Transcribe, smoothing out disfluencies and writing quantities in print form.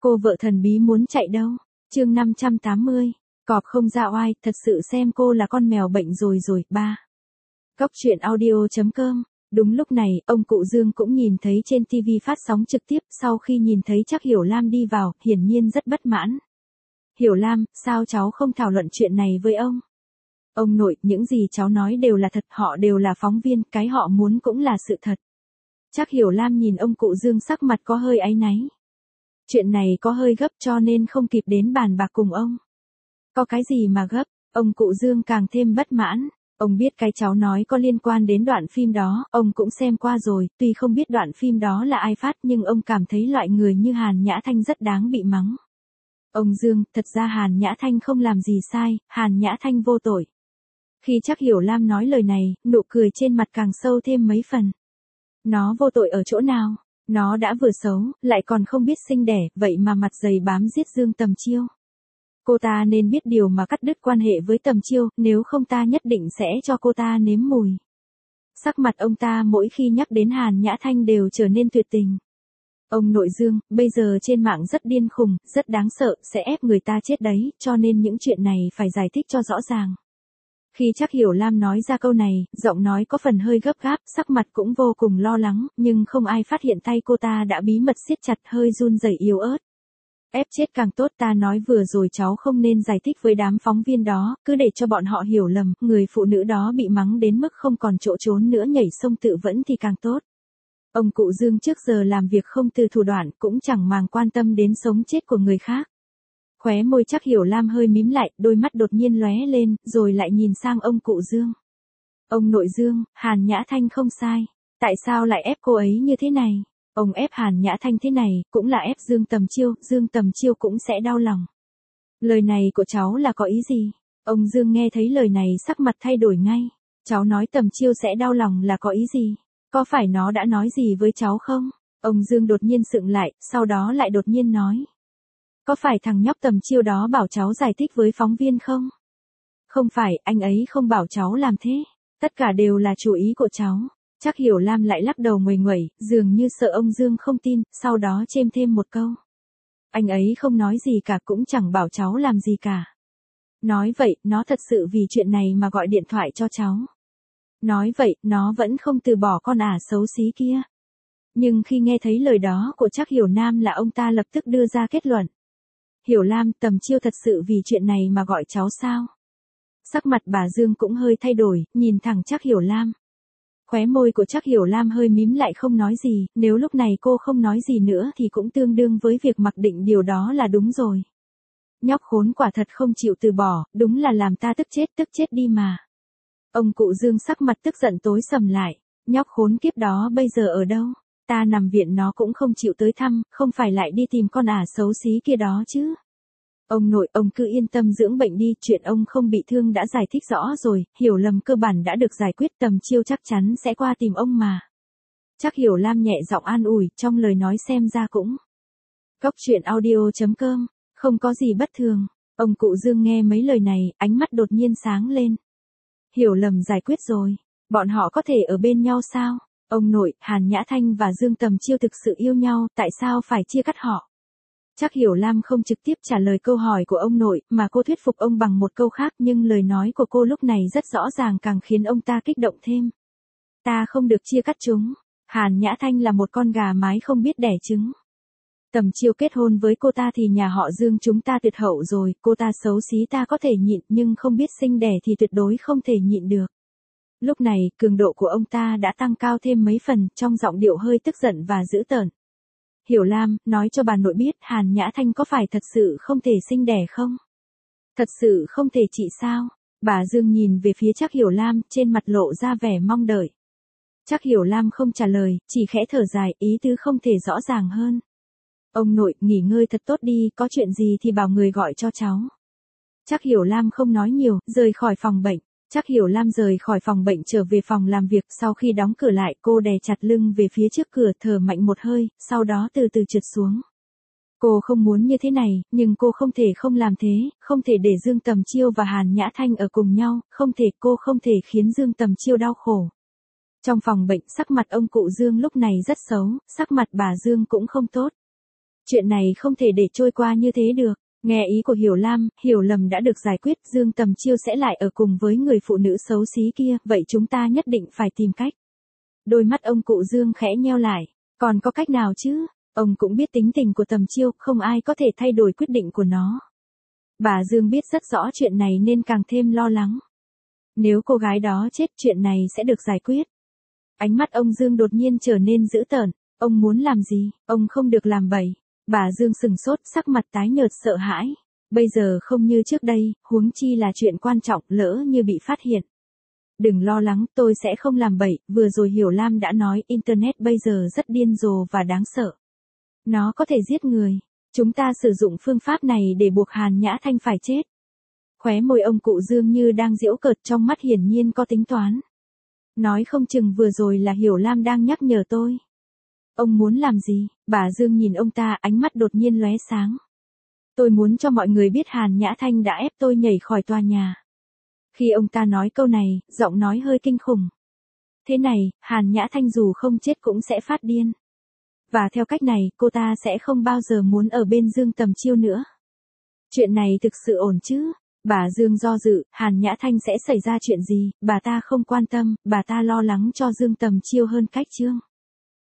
Cô vợ thần bí muốn chạy đâu? Chương 580. Cọp không ra oai, thật sự xem cô là con mèo bệnh rồi. 3. Góc truyện audio.com. Đúng lúc này, ông cụ Dương cũng nhìn thấy trên TV phát sóng trực tiếp, sau khi nhìn thấy Trác Hiểu Lam đi vào, hiển nhiên rất bất mãn. Hiểu Lam, sao cháu không thảo luận chuyện này với ông? Ông nội, những gì cháu nói đều là thật, họ đều là phóng viên, cái họ muốn cũng là sự thật. Trác Hiểu Lam nhìn ông cụ Dương sắc mặt có hơi áy náy. Chuyện này có hơi gấp cho nên không kịp đến bàn bạc cùng ông. Có cái gì mà gấp? Ông cụ Dương càng thêm bất mãn. Ông biết cái cháu nói có liên quan đến đoạn phim đó, ông cũng xem qua rồi, tuy không biết đoạn phim đó là ai phát nhưng ông cảm thấy loại người như Hàn Nhã Thanh rất đáng bị mắng. Ông Dương, thật ra Hàn Nhã Thanh không làm gì sai, Hàn Nhã Thanh vô tội. Khi Trác Hiểu Lam nói lời này, nụ cười trên mặt càng sâu thêm mấy phần. Nó vô tội ở chỗ nào? Nó đã vừa xấu, lại còn không biết sinh đẻ, vậy mà mặt dày bám giết Dương Tầm Chiêu. Cô ta nên biết điều mà cắt đứt quan hệ với Tầm Chiêu, nếu không ta nhất định sẽ cho cô ta nếm mùi. Sắc mặt ông ta mỗi khi nhắc đến Hàn Nhã Thanh đều trở nên tuyệt tình. Ông nội Dương, bây giờ trên mạng rất điên khùng, rất đáng sợ, sẽ ép người ta chết đấy, cho nên những chuyện này phải giải thích cho rõ ràng. Khi Trác Hiểu Lam nói ra câu này, giọng nói có phần hơi gấp gáp, sắc mặt cũng vô cùng lo lắng, nhưng không ai phát hiện tay cô ta đã bí mật siết chặt, hơi run rẩy yếu ớt. Ép chết càng tốt, ta nói vừa rồi cháu không nên giải thích với đám phóng viên đó, cứ để cho bọn họ hiểu lầm, người phụ nữ đó bị mắng đến mức không còn chỗ trốn nữa, nhảy sông tự vẫn thì càng tốt. Ông cụ Dương trước giờ làm việc không từ thủ đoạn, cũng chẳng màng quan tâm đến sống chết của người khác. Khóe môi Trác Hiểu Lam hơi mím lại, đôi mắt đột nhiên lóe lên, rồi lại nhìn sang ông cụ Dương. Ông nội Dương, Hàn Nhã Thanh không sai. Tại sao lại ép cô ấy như thế này? Ông ép Hàn Nhã Thanh thế này, cũng là ép Dương Tầm Chiêu cũng sẽ đau lòng. Lời này của cháu là có ý gì? Ông Dương nghe thấy lời này sắc mặt thay đổi ngay. Cháu nói Tầm Chiêu sẽ đau lòng là có ý gì? Có phải nó đã nói gì với cháu không? Ông Dương đột nhiên sững lại, sau đó lại đột nhiên nói. Có phải thằng nhóc Tầm Chiêu đó bảo cháu giải thích với phóng viên không? Không phải, anh ấy không bảo cháu làm thế. Tất cả đều là chủ ý của cháu. Trác Hiểu Lam lại lắc đầu nguầy nguẩy, dường như sợ ông Dương không tin, sau đó chêm thêm một câu. Anh ấy không nói gì cả, cũng chẳng bảo cháu làm gì cả. Nói vậy, nó thật sự vì chuyện này mà gọi điện thoại cho cháu. Nói vậy, nó vẫn không từ bỏ con ả xấu xí kia. Nhưng khi nghe thấy lời đó của Trác Hiểu Nam là ông ta lập tức đưa ra kết luận. Hiểu Lam, Tầm Chiêu thật sự vì chuyện này mà gọi cháu sao? Sắc mặt bà Dương cũng hơi thay đổi, nhìn thẳng Trác Hiểu Lam. Khóe môi của Trác Hiểu Lam hơi mím lại không nói gì, nếu lúc này cô không nói gì nữa thì cũng tương đương với việc mặc định điều đó là đúng rồi. Nhóc khốn quả thật không chịu từ bỏ, đúng là làm ta tức chết đi mà. Ông cụ Dương sắc mặt tức giận tối sầm lại, nhóc khốn kiếp đó bây giờ ở đâu? Ta nằm viện nó cũng không chịu tới thăm, không phải lại đi tìm con ả xấu xí kia đó chứ. Ông nội, ông cứ yên tâm dưỡng bệnh đi, chuyện ông không bị thương đã giải thích rõ rồi, hiểu lầm cơ bản đã được giải quyết, Tầm Chiêu chắc chắn sẽ qua tìm ông mà. Trác Hiểu Lam nhẹ giọng an ủi, trong lời nói xem ra cũng. Góc truyện audio.com, không có gì bất thường. Ông cụ Dương nghe mấy lời này, ánh mắt đột nhiên sáng lên. Hiểu lầm giải quyết rồi, bọn họ có thể ở bên nhau sao? Ông nội, Hàn Nhã Thanh và Dương Tầm Chiêu thực sự yêu nhau, tại sao phải chia cắt họ? Trác Hiểu Lam không trực tiếp trả lời câu hỏi của ông nội, mà cô thuyết phục ông bằng một câu khác, nhưng lời nói của cô lúc này rất rõ ràng càng khiến ông ta kích động thêm. Ta không được chia cắt chúng. Hàn Nhã Thanh là một con gà mái không biết đẻ trứng. Tầm Chiêu kết hôn với cô ta thì nhà họ Dương chúng ta tuyệt hậu rồi, cô ta xấu xí ta có thể nhịn, nhưng không biết sinh đẻ thì tuyệt đối không thể nhịn được. Lúc này, cường độ của ông ta đã tăng cao thêm mấy phần, trong giọng điệu hơi tức giận và dữ tợn. Hiểu Lam, nói cho bà nội biết Hàn Nhã Thanh có phải thật sự không thể sinh đẻ không? Thật sự không thể chị sao? Bà Dương nhìn về phía Trác Hiểu Lam, trên mặt lộ ra vẻ mong đợi. Trác Hiểu Lam không trả lời, chỉ khẽ thở dài, ý tứ không thể rõ ràng hơn. Ông nội, nghỉ ngơi thật tốt đi, có chuyện gì thì bảo người gọi cho cháu. Trác Hiểu Lam không nói nhiều, rời khỏi phòng bệnh. Trác Hiểu Lam rời khỏi phòng bệnh trở về phòng làm việc, sau khi đóng cửa lại, cô đè chặt lưng về phía trước cửa, thở mạnh một hơi, sau đó từ từ trượt xuống. Cô không muốn như thế này, nhưng cô không thể không làm thế, không thể để Dương Tầm Chiêu và Hàn Nhã Thanh ở cùng nhau, cô không thể khiến Dương Tầm Chiêu đau khổ. Trong phòng bệnh, sắc mặt ông cụ Dương lúc này rất xấu, sắc mặt bà Dương cũng không tốt. Chuyện này không thể để trôi qua như thế được. Nghe ý của Hiểu Lam, hiểu lầm đã được giải quyết, Dương Tầm Chiêu sẽ lại ở cùng với người phụ nữ xấu xí kia, vậy chúng ta nhất định phải tìm cách. Đôi mắt ông cụ Dương khẽ nheo lại, còn có cách nào chứ? Ông cũng biết tính tình của Tầm Chiêu, không ai có thể thay đổi quyết định của nó. Bà Dương biết rất rõ chuyện này nên càng thêm lo lắng. Nếu cô gái đó chết, chuyện này sẽ được giải quyết. Ánh mắt ông Dương đột nhiên trở nên dữ tợn. Ông muốn làm gì? Ông không được làm bậy. Bà Dương sừng sốt, sắc mặt tái nhợt sợ hãi. Bây giờ không như trước đây, huống chi là chuyện quan trọng, lỡ như bị phát hiện. Đừng lo lắng, tôi sẽ không làm bậy, vừa rồi Hiểu Lam đã nói Internet bây giờ rất điên rồ và đáng sợ. Nó có thể giết người. Chúng ta sử dụng phương pháp này để buộc Hàn Nhã Thanh phải chết. Khóe môi ông cụ Dương như đang giễu cợt, trong mắt hiển nhiên có tính toán. Nói không chừng vừa rồi là Hiểu Lam đang nhắc nhở tôi. Ông muốn làm gì? Bà Dương nhìn ông ta, ánh mắt đột nhiên lóe sáng. Tôi muốn cho mọi người biết Hàn Nhã Thanh đã ép tôi nhảy khỏi tòa nhà. Khi ông ta nói câu này, giọng nói hơi kinh khủng. Thế này, Hàn Nhã Thanh dù không chết cũng sẽ phát điên. Và theo cách này, cô ta sẽ không bao giờ muốn ở bên Dương Tầm Chiêu nữa. Chuyện này thực sự ổn chứ? Bà Dương do dự, Hàn Nhã Thanh sẽ xảy ra chuyện gì, bà ta không quan tâm, bà ta lo lắng cho Dương Tầm Chiêu hơn cách Trương.